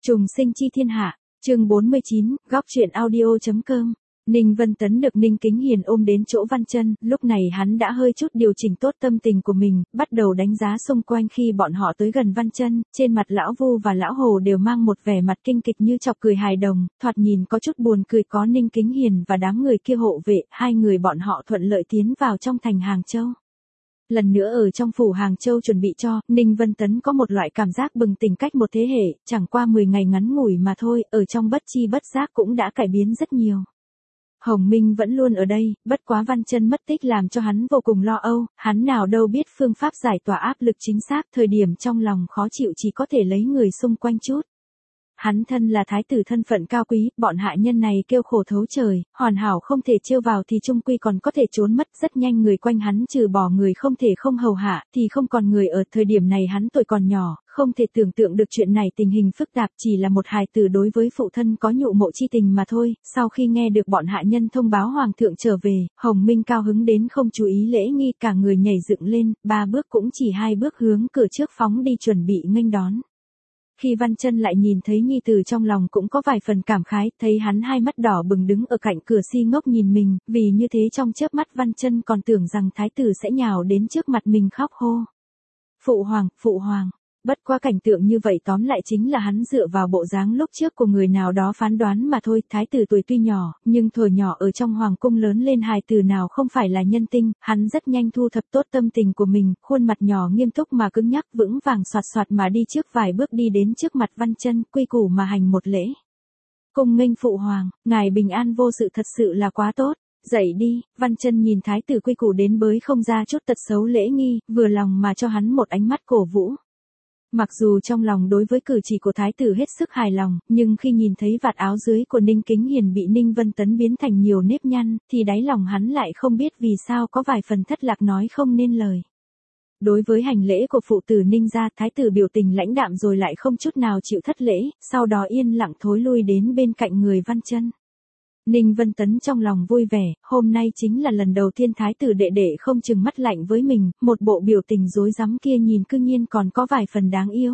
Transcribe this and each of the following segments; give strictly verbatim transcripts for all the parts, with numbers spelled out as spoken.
Trùng sinh chi thiên hạ, chương bốn mươi chín, góc truyện audio.com. Ninh Vân Tấn được Ninh Kính Hiền ôm đến chỗ Văn Chân, lúc này hắn đã hơi chút điều chỉnh tốt tâm tình của mình, bắt đầu đánh giá xung quanh khi bọn họ tới gần Văn Chân, trên mặt lão Vu và lão Hồ đều mang một vẻ mặt kinh kịch như chọc cười hài đồng, thoạt nhìn có chút buồn cười. Có Ninh Kính Hiền và đám người kia hộ vệ, hai người bọn họ thuận lợi tiến vào trong thành Hàng Châu. Lần nữa ở trong phủ Hàng Châu chuẩn bị cho, Ninh Vân Tấn có một loại cảm giác bừng tỉnh cách một thế hệ, chẳng qua mười ngày ngắn ngủi mà thôi, ở trong bất chi bất giác cũng đã cải biến rất nhiều. Hồng Minh vẫn luôn ở đây, bất quá Văn Chân mất tích làm cho hắn vô cùng lo âu, hắn nào đâu biết phương pháp giải tỏa áp lực chính xác, thời điểm trong lòng khó chịu chỉ có thể lấy người xung quanh chút. Hắn thân là thái tử thân phận cao quý, bọn hạ nhân này kêu khổ thấu trời, hoàn hảo không thể trêu vào thì chung quy còn có thể trốn mất. Rất nhanh người quanh hắn trừ bỏ người không thể không hầu hạ, thì không còn người ở. Thời điểm này hắn tuổi còn nhỏ, không thể tưởng tượng được chuyện này tình hình phức tạp, chỉ là một hài tử đối với phụ thân có nhụ mộ chi tình mà thôi. Sau khi nghe được bọn hạ nhân thông báo hoàng thượng trở về, Hồng Minh cao hứng đến không chú ý lễ nghi, cả người nhảy dựng lên, ba bước cũng chỉ hai bước hướng cửa trước phóng đi chuẩn bị nghênh đón. Khi Văn Chân lại nhìn thấy nhi tử trong lòng cũng có vài phần cảm khái, thấy hắn hai mắt đỏ bừng đứng ở cạnh cửa si ngốc nhìn mình, vì như thế trong chớp mắt Văn Chân còn tưởng rằng thái tử sẽ nhào đến trước mặt mình khóc hô. Phụ hoàng, phụ hoàng. Bất qua cảnh tượng như vậy tóm lại chính là hắn dựa vào bộ dáng lúc trước của người nào đó phán đoán mà thôi. Thái tử tuổi tuy nhỏ, nhưng thuở nhỏ ở trong hoàng cung lớn lên, hài tử nào không phải là nhân tinh. Hắn rất nhanh thu thập tốt tâm tình của mình, khuôn mặt nhỏ nghiêm túc mà cứng nhắc, vững vàng soạt soạt mà đi trước vài bước đi đến trước mặt Văn Chân, quy củ mà hành một lễ. Cung nghênh phụ hoàng, ngài bình an vô sự, thật sự là quá tốt. Dậy đi. Văn Chân nhìn thái tử quy củ đến bới không ra chút tật xấu lễ nghi, vừa lòng mà cho hắn một ánh mắt cổ vũ. Mặc dù trong lòng đối với cử chỉ của thái tử hết sức hài lòng, nhưng khi nhìn thấy vạt áo dưới của Ninh Kính Hiền bị Ninh Vân Tấn biến thành nhiều nếp nhăn, thì đáy lòng hắn lại không biết vì sao có vài phần thất lạc nói không nên lời. Đối với hành lễ của phụ tử Ninh gia, thái tử biểu tình lãnh đạm rồi lại không chút nào chịu thất lễ, sau đó yên lặng thối lui đến bên cạnh người Văn Chân. Ninh Vân Tấn trong lòng vui vẻ, hôm nay chính là lần đầu tiên thái tử đệ đệ không chừng mắt lạnh với mình, một bộ biểu tình rối rắm kia nhìn cư nhiên còn có vài phần đáng yêu.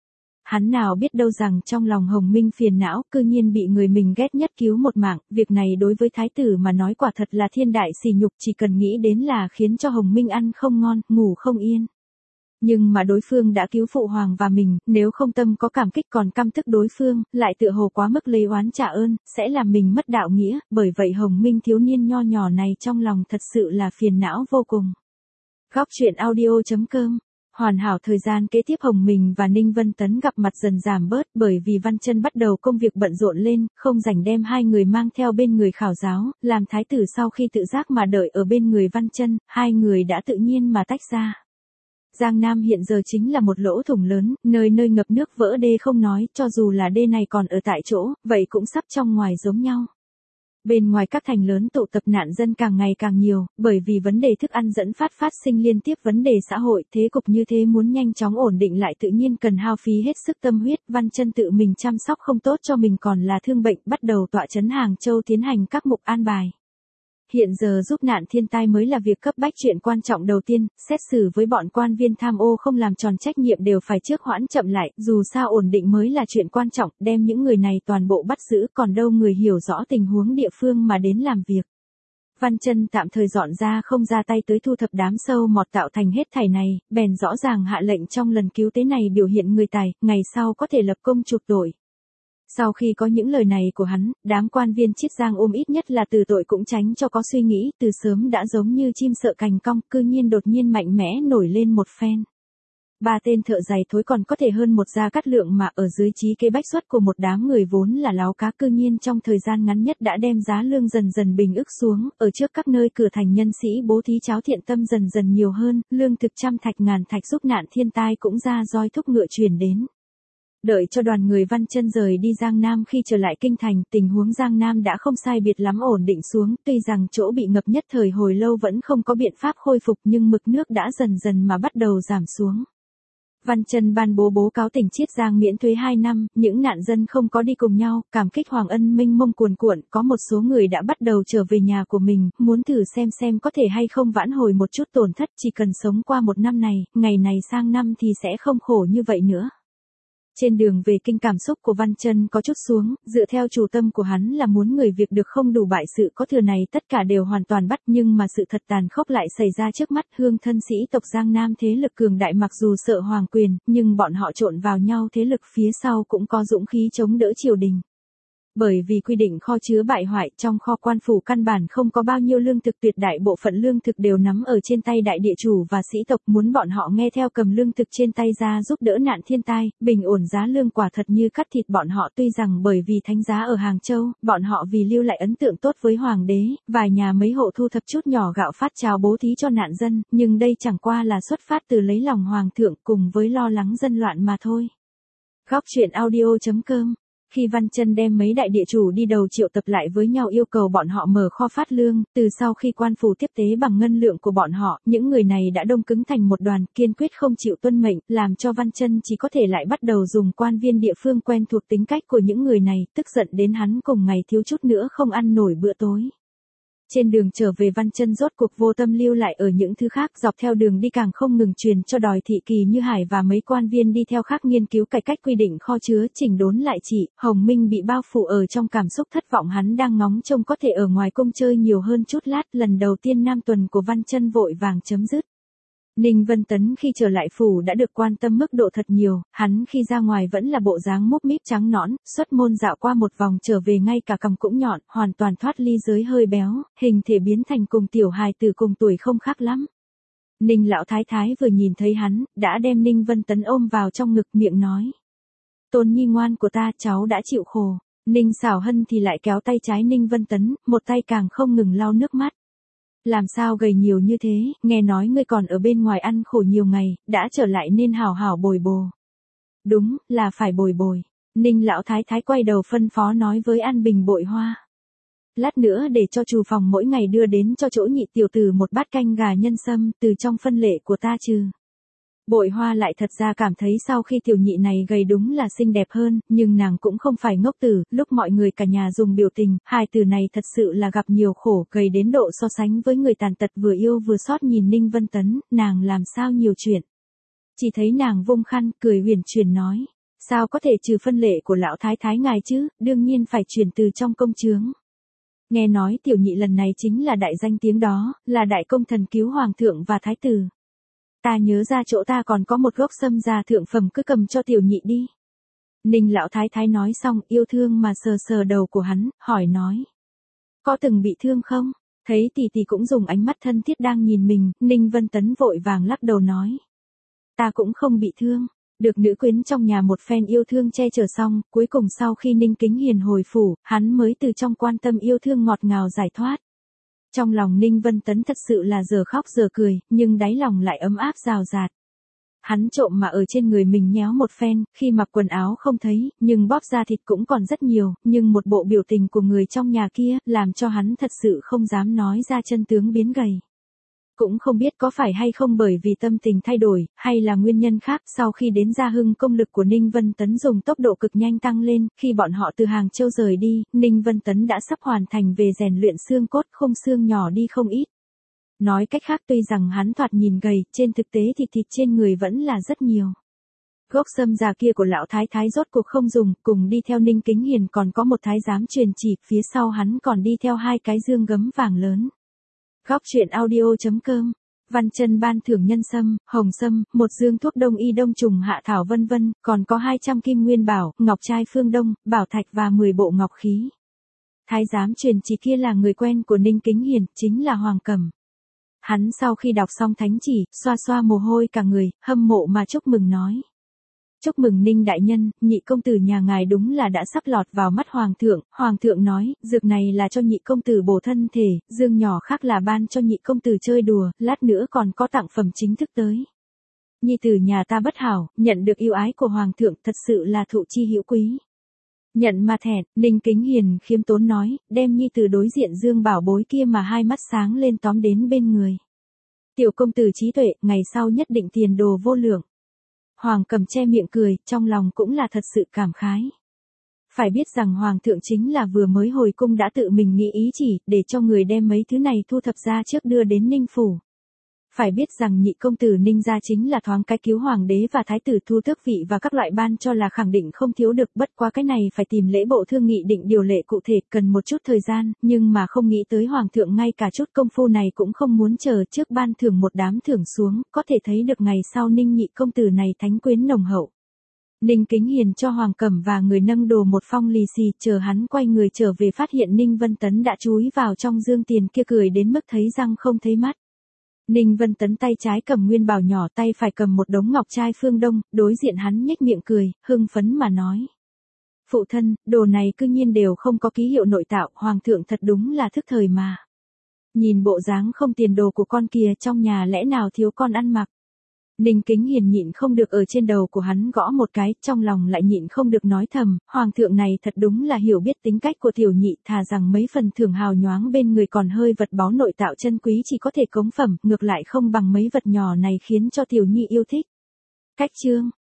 Hắn nào biết đâu rằng trong lòng Hồng Minh phiền não, cư nhiên bị người mình ghét nhất cứu một mạng, việc này đối với thái tử mà nói quả thật là thiên đại sỉ nhục, chỉ cần nghĩ đến là khiến cho Hồng Minh ăn không ngon, ngủ không yên. Nhưng mà đối phương đã cứu phụ hoàng và mình, nếu không tâm có cảm kích còn căm tức đối phương, lại tựa hồ quá mức lấy oán trả ơn, sẽ làm mình mất đạo nghĩa, bởi vậy Hồng Minh thiếu niên nho nhỏ này trong lòng thật sự là phiền não vô cùng. Góc truyện audio.com. Hoàn hảo thời gian kế tiếp Hồng Minh và Ninh Vân Tấn gặp mặt dần giảm bớt, bởi vì Văn Chân bắt đầu công việc bận rộn lên, không rảnh đem hai người mang theo bên người khảo giáo, làm thái tử sau khi tự giác mà đợi ở bên người Văn Chân, hai người đã tự nhiên mà tách ra. Giang Nam hiện giờ chính là một lỗ thủng lớn, nơi nơi ngập nước vỡ đê không nói, cho dù là đê này còn ở tại chỗ, vậy cũng sắp trong ngoài giống nhau. Bên ngoài các thành lớn tụ tập nạn dân càng ngày càng nhiều, bởi vì vấn đề thức ăn dẫn phát phát sinh liên tiếp vấn đề xã hội, thế cục như thế muốn nhanh chóng ổn định lại tự nhiên cần hao phí hết sức tâm huyết. Văn Chân tự mình chăm sóc không tốt cho mình còn là thương bệnh, bắt đầu tọa trấn Hàng Châu tiến hành các mục an bài. Hiện giờ giúp nạn thiên tai mới là việc cấp bách, chuyện quan trọng đầu tiên, xét xử với bọn quan viên tham ô không làm tròn trách nhiệm đều phải trước hoãn chậm lại, dù sao ổn định mới là chuyện quan trọng, đem những người này toàn bộ bắt giữ, còn đâu người hiểu rõ tình huống địa phương mà đến làm việc. Văn Chân tạm thời dọn ra không ra tay tới thu thập đám sâu mọt tạo thành hết thảy này, bèn rõ ràng hạ lệnh trong lần cứu tế này biểu hiện người tài, ngày sau có thể lập công chuộc tội. Sau khi có những lời này của hắn, đám quan viên Chiết Giang ôm ít nhất là từ tội cũng tránh cho có suy nghĩ, từ sớm đã giống như chim sợ cành cong, cư nhiên đột nhiên mạnh mẽ nổi lên một phen. Ba tên thợ giày thối còn có thể hơn một Gia Cát Lượng mà ở dưới trí kế bách xuất của một đám người vốn là láo cá, cư nhiên trong thời gian ngắn nhất đã đem giá lương dần dần bình ức xuống, ở trước các nơi cửa thành nhân sĩ bố thí cháo thiện tâm dần dần nhiều hơn, lương thực trăm thạch ngàn thạch giúp nạn thiên tai cũng ra roi thúc ngựa truyền đến. Đợi cho đoàn người Văn Chân rời đi Giang Nam, khi trở lại kinh thành, tình huống Giang Nam đã không sai biệt lắm ổn định xuống, tuy rằng chỗ bị ngập nhất thời hồi lâu vẫn không có biện pháp khôi phục, nhưng mực nước đã dần dần mà bắt đầu giảm xuống. Văn Chân ban bố bố cáo tỉnh Chiết Giang miễn thuế hai năm, những nạn dân không có đi cùng nhau, cảm kích hoàng ân mênh mông cuồn cuộn, có một số người đã bắt đầu trở về nhà của mình, muốn thử xem xem có thể hay không vãn hồi một chút tổn thất, chỉ cần sống qua một năm này, ngày này sang năm thì sẽ không khổ như vậy nữa. Trên đường về kinh cảm xúc của Văn Chân có chút xuống, dựa theo chủ tâm của hắn là muốn người việc được không đủ bại sự có thừa này tất cả đều hoàn toàn bắt, nhưng mà sự thật tàn khốc lại xảy ra trước mắt. Hương thân sĩ tộc Giang Nam thế lực cường đại mặc dù sợ hoàng quyền, nhưng bọn họ trộn vào nhau thế lực phía sau cũng có dũng khí chống đỡ triều đình. Bởi vì quy định kho chứa bại hoại, trong kho quan phủ căn bản không có bao nhiêu lương thực, tuyệt đại bộ phận lương thực đều nắm ở trên tay đại địa chủ và sĩ tộc, muốn bọn họ nghe theo cầm lương thực trên tay ra giúp đỡ nạn thiên tai, bình ổn giá lương quả thật như cắt thịt bọn họ. Tuy rằng bởi vì thánh giá ở Hàng Châu, bọn họ vì lưu lại ấn tượng tốt với hoàng đế, vài nhà mấy hộ thu thập chút nhỏ gạo phát cháo bố thí cho nạn dân, nhưng đây chẳng qua là xuất phát từ lấy lòng hoàng thượng cùng với lo lắng dân loạn mà thôi. Góc truyện audio chấm com. Khi Văn Chân đem mấy đại địa chủ đi đầu triệu tập lại với nhau yêu cầu bọn họ mở kho phát lương, từ sau khi quan phủ tiếp tế bằng ngân lượng của bọn họ, những người này đã đông cứng thành một đoàn, kiên quyết không chịu tuân mệnh, làm cho Văn Chân chỉ có thể lại bắt đầu dùng quan viên địa phương quen thuộc tính cách của những người này, tức giận đến hắn cùng ngày thiếu chút nữa không ăn nổi bữa tối. Trên đường trở về Văn Chân rốt cuộc vô tâm lưu lại ở những thứ khác, dọc theo đường đi càng không ngừng truyền cho Đòi Thị Kỳ Như Hải và mấy quan viên đi theo khác nghiên cứu cải cách quy định kho chứa, chỉnh đốn lại chỉ. Hồng Minh bị bao phủ ở trong cảm xúc thất vọng, hắn đang ngóng trông có thể ở ngoài cung chơi nhiều hơn chút lát. Lần đầu tiên nam tuần của Văn Chân vội vàng chấm dứt. Ninh Vân Tấn khi trở lại phủ đã được quan tâm mức độ thật nhiều, hắn khi ra ngoài vẫn là bộ dáng múp míp trắng nõn, xuất môn dạo qua một vòng trở về ngay cả cằm cũng nhọn, hoàn toàn thoát ly giới hơi béo, hình thể biến thành cùng tiểu hài từ cùng tuổi không khác lắm. Ninh lão thái thái vừa nhìn thấy hắn, đã đem Ninh Vân Tấn ôm vào trong ngực, miệng nói: "Tôn nhi ngoan của ta, cháu đã chịu khổ." Ninh Xảo Hân thì lại kéo tay trái Ninh Vân Tấn, một tay càng không ngừng lau nước mắt. "Làm sao gầy nhiều như thế, nghe nói ngươi còn ở bên ngoài ăn khổ nhiều ngày, đã trở lại nên hảo hảo bồi bồ." "Đúng, là phải bồi bồi." Ninh lão thái thái quay đầu phân phó nói với An Bình Bội Hoa: "Lát nữa để cho chủ phòng mỗi ngày đưa đến cho chỗ nhị tiểu tử một bát canh gà nhân sâm, từ trong phân lệ của ta trừ." Bội Hoa lại thật ra cảm thấy sau khi tiểu nhị này gầy đúng là xinh đẹp hơn, nhưng nàng cũng không phải ngốc tử, lúc mọi người cả nhà dùng biểu tình, hai từ này thật sự là gặp nhiều khổ, gầy đến độ so sánh với người tàn tật vừa yêu vừa xót. Nhìn Ninh Vân Tấn, nàng làm sao nhiều chuyện. Chỉ thấy nàng vung khăn, cười huyền chuyển nói: "Sao có thể trừ phân lệ của lão thái thái ngài chứ, đương nhiên phải chuyển từ trong công chướng. Nghe nói tiểu nhị lần này chính là đại danh tiếng đó, là đại công thần cứu hoàng thượng và thái tử. Ta nhớ ra chỗ ta còn có một gốc sâm già thượng phẩm, cứ cầm cho tiểu nhị đi." Ninh lão thái thái nói xong, yêu thương mà sờ sờ đầu của hắn, hỏi nói: "Có từng bị thương không?" Thấy tỷ tỷ cũng dùng ánh mắt thân thiết đang nhìn mình, Ninh Vân Tấn vội vàng lắc đầu nói: "Ta cũng không bị thương." Được nữ quyến trong nhà một phen yêu thương che chở xong, cuối cùng sau khi Ninh Kính Hiền hồi phủ, hắn mới từ trong quan tâm yêu thương ngọt ngào giải thoát. Trong lòng Ninh Vân Tấn thật sự là giờ khóc giờ cười, nhưng đáy lòng lại ấm áp rào rạt. Hắn trộm mà ở trên người mình nhéo một phen, khi mặc quần áo không thấy, nhưng bóp ra thịt cũng còn rất nhiều, nhưng một bộ biểu tình của người trong nhà kia, làm cho hắn thật sự không dám nói ra chân tướng biến gầy. Cũng không biết có phải hay không bởi vì tâm tình thay đổi, hay là nguyên nhân khác, sau khi đến Gia Hưng công lực của Ninh Vân Tấn dùng tốc độ cực nhanh tăng lên, khi bọn họ từ Hàng Châu rời đi, Ninh Vân Tấn đã sắp hoàn thành về rèn luyện xương cốt, khung xương nhỏ đi không ít. Nói cách khác, tuy rằng hắn thoạt nhìn gầy, trên thực tế thì thịt trên người vẫn là rất nhiều. Gốc sâm già kia của lão thái thái rốt cuộc không dùng, cùng đi theo Ninh Kính Hiền còn có một thái giám truyền chỉ, phía sau hắn còn đi theo hai cái dương gấm vàng lớn. Góc truyện audio chấm com. Văn Chân ban thưởng nhân sâm, hồng sâm, một dương thuốc đông y đông trùng hạ thảo vân vân, còn có hai trăm kim nguyên bảo, ngọc trai phương đông, bảo thạch và mười bộ ngọc khí. Thái giám truyền chỉ kia là người quen của Ninh Kính Hiền, chính là Hoàng Cẩm. Hắn sau khi đọc xong thánh chỉ, xoa xoa mồ hôi cả người, hâm mộ mà chúc mừng nói: "Chúc mừng Ninh đại nhân, nhị công tử nhà ngài đúng là đã sắp lọt vào mắt hoàng thượng." Hoàng thượng nói: "Dược này là cho nhị công tử bổ thân thể, dương nhỏ khác là ban cho nhị công tử chơi đùa, lát nữa còn có tặng phẩm chính thức tới. Nhi tử nhà ta bất hảo, nhận được yêu ái của hoàng thượng, thật sự là thụ chi hữu quý." Nhận mà thẹn, Ninh Kính Hiền khiêm tốn nói, đem nhi tử đối diện dương bảo bối kia mà hai mắt sáng lên tóm đến bên người. "Tiểu công tử trí tuệ, ngày sau nhất định tiền đồ vô lượng." Hoàng Cẩm che miệng cười, trong lòng cũng là thật sự cảm khái. Phải biết rằng Hoàng thượng chính là vừa mới hồi cung đã tự mình nghĩ ý chỉ, để cho người đem mấy thứ này thu thập ra trước đưa đến Ninh Phủ. Phải biết rằng nhị công tử Ninh gia chính là thoáng cái cứu hoàng đế và thái tử thu tước vị và các loại ban cho là khẳng định không thiếu được, bất quá cái này phải tìm lễ bộ thương nghị định điều lệ cụ thể, cần một chút thời gian, nhưng mà không nghĩ tới hoàng thượng ngay cả chút công phu này cũng không muốn chờ, trước ban thưởng một đám thưởng xuống, có thể thấy được ngày sau Ninh nhị công tử này thánh quyến nồng hậu. Ninh Kính Hiền cho Hoàng Cẩm và người nâng đồ một phong lì xì, chờ hắn quay người trở về phát hiện Ninh Vân Tấn đã chúi vào trong dương tiền kia, cười đến mức thấy răng không thấy mắt. Ninh Vân Tấn tay trái cầm nguyên bảo nhỏ, tay phải cầm một đống ngọc trai phương đông, đối diện hắn nhếch miệng cười, hưng phấn mà nói. Phụ thân, đồ này cư nhiên đều không có ký hiệu nội tạo, Hoàng thượng thật đúng là thức thời mà. Nhìn bộ dáng không tiền đồ của con kia, trong nhà lẽ nào thiếu con ăn mặc. Ninh Kính Hiền nhịn không được ở trên đầu của hắn gõ một cái, trong lòng lại nhịn không được nói thầm, hoàng thượng này thật đúng là hiểu biết tính cách của tiểu nhị, thà rằng mấy phần thưởng hào nhoáng bên người còn hơi vật báu nội tạo chân quý chỉ có thể cống phẩm, ngược lại không bằng mấy vật nhỏ này khiến cho tiểu nhị yêu thích. Cách chương